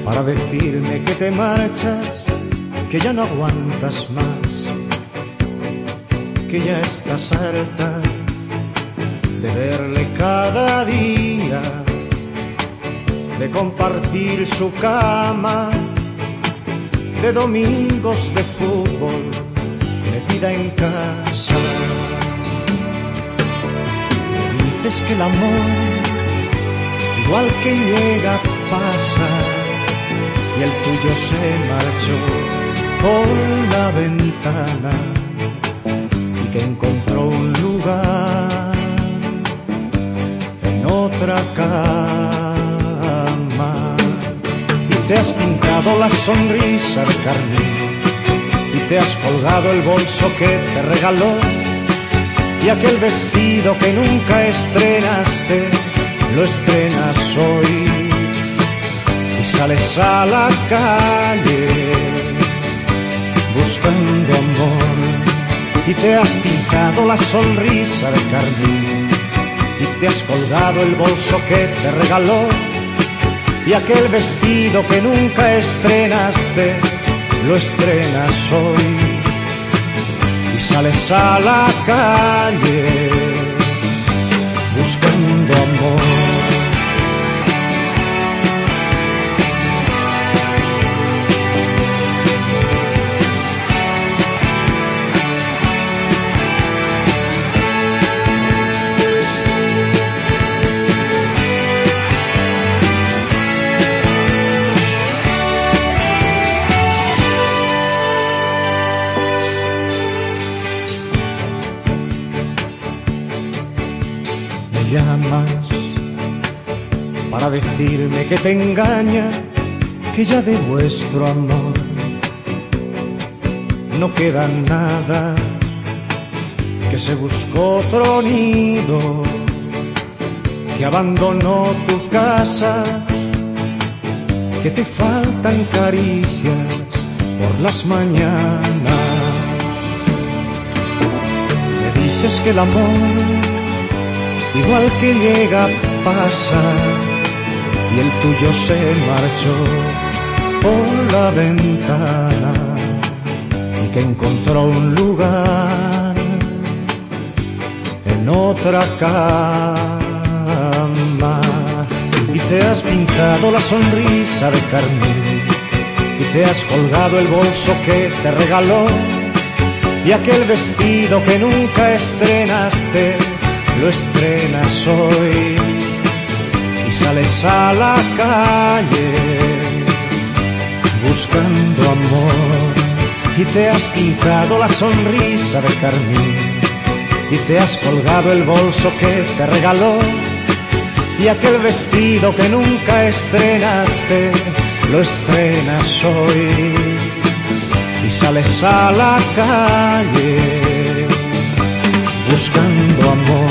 para decirme que te marchas, que ya no aguantas más, que ya estás harta de verle cada día, de compartir su cama, de domingos de fútbol metida en casa. Me dices que el amor, igual que llega, pasa, y el tuyo se marchó por la ventana y que encontró un lugar en otra cama. Y te has pintado la sonrisa de carmín y te has colgado el bolso que te regaló y aquel vestido que nunca estrenaste lo estrenas hoy. Y sales a la calle buscando amor y te has pintado la sonrisa de carmín y te has colgado el bolso que te regaló y aquel vestido que nunca estrenaste lo estrenas hoy. Y sales a la calle buscando amor. Llamas para decirme que te engaña, que ya de vuestro amor no queda nada, que se buscó otro nido, que abandonó tu casa, que te faltan caricias por las mañanas. Me dices que el amor, igual que llega, pasa, y el tuyo se marchó por la ventana y que encontró un lugar en otra cama. Y te has pintado la sonrisa de carmín y te has colgado el bolso que te regaló y aquel vestido que nunca estrenaste lo estrenas hoy. Y sales a la calle buscando amor y te has pintado la sonrisa de carmín y te has colgado el bolso que te regaló y aquel vestido que nunca estrenaste lo estrenas hoy. Y sales a la calle buscando amor.